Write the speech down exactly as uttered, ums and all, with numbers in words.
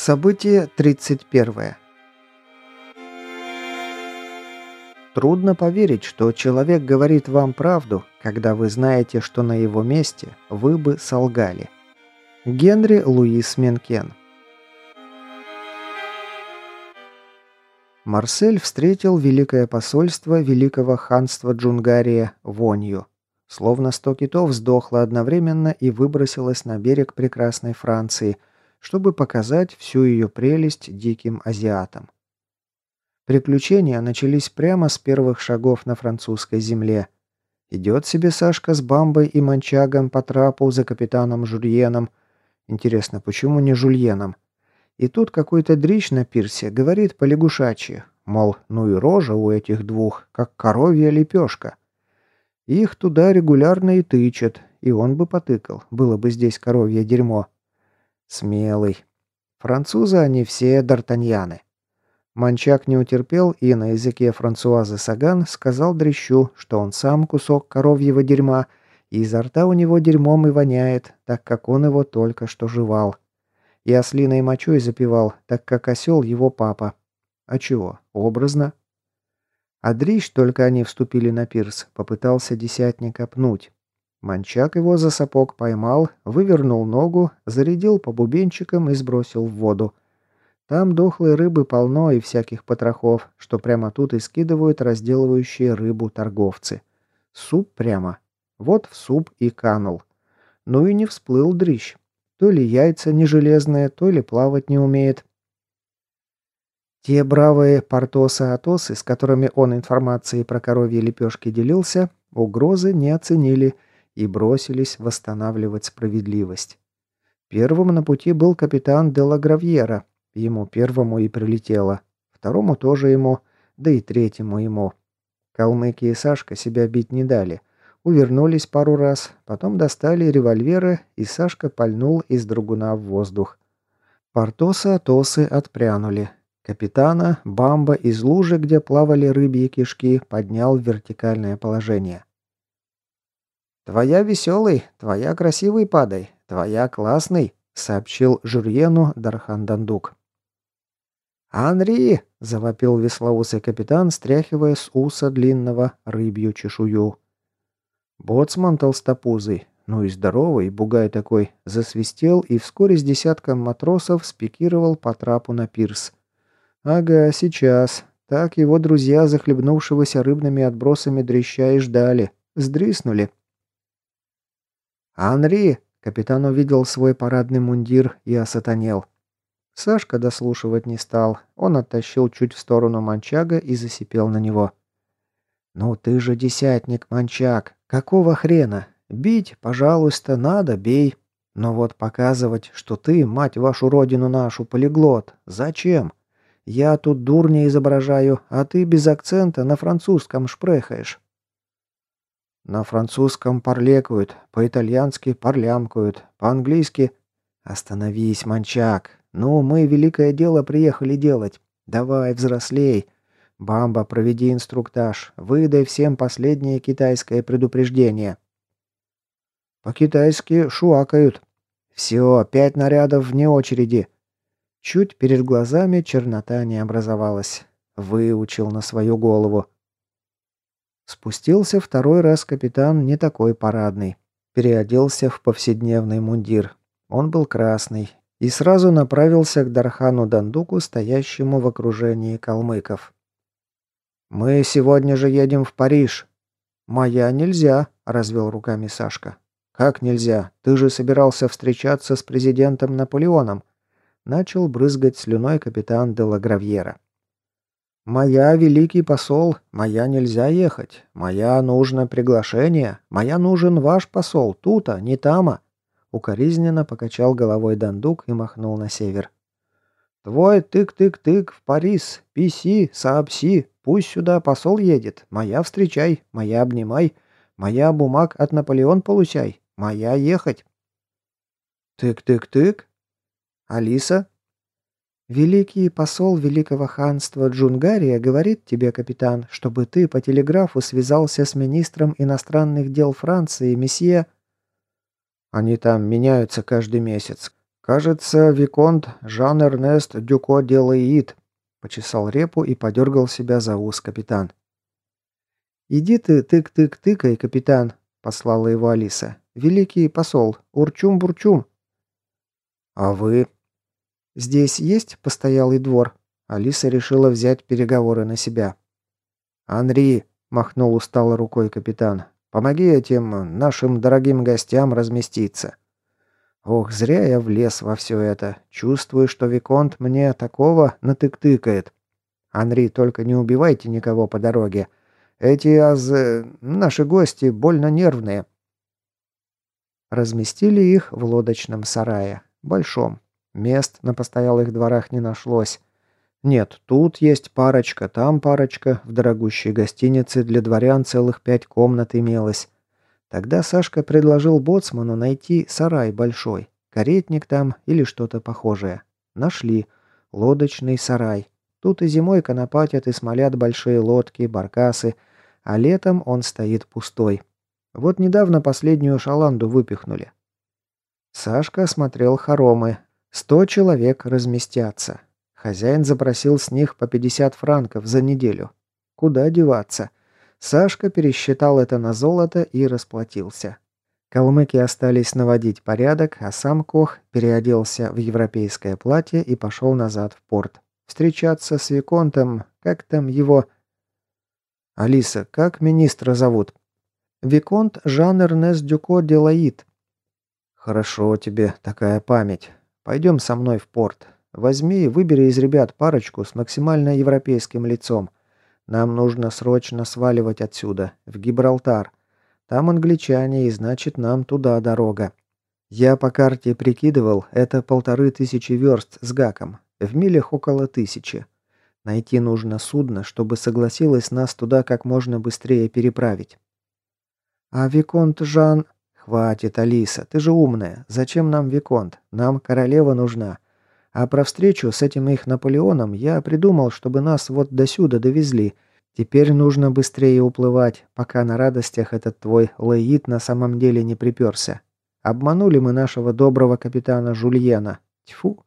Событие тридцать первое. Трудно поверить, что человек говорит вам правду, когда вы знаете, что на его месте вы бы солгали. Генри Луис Менкен. Марсель встретил великое посольство Великого ханства Джунгария вонью. Словно сто китов сдохло одновременно и выбросилось на берег прекрасной Франции, чтобы показать всю ее прелесть диким азиатам. Приключения начались прямо с первых шагов на французской земле. Идет себе Сашка с Бамбой и Манчагом по трапу за капитаном Жульеном. Интересно, почему не Жульеном? И тут какой-то дрищ на пирсе говорит по-лягушачьи, мол, ну и рожа у этих двух, как коровья лепешка. Их туда регулярно и тычат, и он бы потыкал, было бы здесь коровье дерьмо. Смелый. Французы они все д'Артаньяны. Манчак не утерпел и на языке Франсуазы Саган сказал дрищу, что он сам кусок коровьего дерьма, и изо рта у него дерьмом и воняет, так как он его только что жевал. И ослиной мочой запивал, так как осел его папа. А чего? Образно. А дрищ, только они вступили на пирс, попытался десятника пнуть. Манчак его за сапог поймал, вывернул ногу, зарядил по бубенчикам и сбросил в воду. Там дохлой рыбы полно и всяких потрохов, что прямо тут и скидывают разделывающие рыбу торговцы. Суп прямо. Вот в суп и канул. Ну и не всплыл дрищ. То ли яйца не железные, то ли плавать не умеет. Те бравые Портосы-Атосы, с которыми он информацией про коровьи лепешки делился, угрозы не оценили и бросились восстанавливать справедливость. Первым на пути был капитан де ла Гравьера. Ему первому и прилетело. Второму тоже ему, да и третьему ему. Калмыки и Сашка себя бить не дали. Увернулись пару раз, потом достали револьверы, и Сашка пальнул из драгуна в воздух. Портосы-Атосы отпрянули. Капитана Бамба из лужи, где плавали рыбьи кишки, поднял в вертикальное положение. «Твоя веселый, твоя красивый падай, твоя классный», сообщил Жюрьену Дархан Дандук. «Анри!» – завопил веслоусый капитан, стряхивая с уса длинного рыбью чешую. Боцман толстопузый, ну и здоровый, бугай такой, засвистел и вскоре с десятком матросов спикировал по трапу на пирс. Ага, сейчас. Так его друзья, захлебнувшегося рыбными отбросами дрища, и ждали. Сдриснули. «Анри!» – капитан увидел свой парадный мундир и осатанел. Сашка дослушивать не стал. Он оттащил чуть в сторону Манчага и засипел на него. «Ну ты же десятник, Манчаг! Какого хрена? Бить, пожалуйста, надо, бей. Но вот показывать, что ты, мать вашу родину нашу, полиглот, зачем? Я тут дурня изображаю, а ты без акцента на французском шпрехаешь». «На французском парлекают, по-итальянски парлямкают, по-английски...» «Остановись, Манчак. Ну, мы великое дело приехали делать. Давай, взрослей. Бамба, проведи инструктаж. Выдай всем последнее китайское предупреждение». «По-китайски шуакают». «Все, пять нарядов вне очереди». Чуть перед глазами чернота не образовалась. Выучил на свою голову. Спустился второй раз капитан не такой парадный. Переоделся в повседневный мундир. Он был красный. И сразу направился к Дархану Дандуку, стоящему в окружении калмыков. «Мы сегодня же едем в Париж». «Моя нельзя», — развел руками Сашка. «Как нельзя? Ты же собирался встречаться с президентом Наполеоном». Начал брызгать слюной капитан де ла Гравьера. «Моя, великий посол, моя нельзя ехать. Моя нужно приглашение. Моя нужен ваш посол, тута, не тама». Укоризненно покачал головой Дандук и махнул на север. «Твой тык-тык-тык в Париж, писи, сообси, пусть сюда посол едет. Моя встречай, моя обнимай, моя бумаг от Наполеон получай, моя ехать». «Тык-тык-тык? Алиса?» «Великий посол Великого ханства Джунгария говорит тебе, капитан, чтобы ты по телеграфу связался с министром иностранных дел Франции, месье...» «Они там меняются каждый месяц. «Кажется, виконт Жан-Эрнест Дюко де Лаид», — почесал репу и подергал себя за ус капитан. «Иди ты тык-тык-тыкай, капитан», — послала его Алиса. «Великий посол, урчум-бурчум». «А вы?» «Здесь есть постоялый двор?» Алиса решила взять переговоры на себя. «Анри», — махнул устало рукой капитан, — «помоги этим нашим дорогим гостям разместиться». Ох, зря я влез во все это. Чувствую, что виконт мне такого натык-тыкает. Анри, только не убивайте никого по дороге. Эти аз... наши гости больно нервные. Разместили их в лодочном сарае. Большом. Мест на постоялых дворах не нашлось. Нет, тут есть парочка, там парочка. В дорогущей гостинице для дворян целых пять комнат имелось. Тогда Сашка предложил боцману найти сарай большой. Каретник там или что-то похожее. Нашли. Лодочный сарай. Тут и зимой конопатят и смолят большие лодки, баркасы, а летом он стоит пустой. Вот недавно последнюю шаланду выпихнули. Сашка осмотрел хоромы. Сто человек разместятся. Хозяин запросил с них по пятьдесят франков за неделю. Куда деваться? Сашка пересчитал это на золото и расплатился. Калмыки остались наводить порядок, а сам Кох переоделся в европейское платье и пошел назад в порт. Встречаться с виконтом, как там его... «Алиса, как министра зовут?» «Виконт Жан-Эрнест Дюко де Лаид». «Хорошо тебе такая память. Пойдем со мной в порт. Возьми и выбери из ребят парочку с максимально европейским лицом. Нам нужно срочно сваливать отсюда, в Гибралтар. Там англичане, и значит, нам туда дорога. Я по карте прикидывал, это полторы тысячи верст с гаком. В милях около тысячи. Найти нужно судно, чтобы согласилось нас туда как можно быстрее переправить». «А виконт Жан...» «Хватит, Алиса, ты же умная. Зачем нам виконт? Нам королева нужна. А про встречу с этим их Наполеоном я придумал, чтобы нас вот досюда довезли. Теперь нужно быстрее уплывать, пока на радостях этот твой Лаид на самом деле не приперся. Обманули мы нашего доброго капитана Жульена. Тьфу!»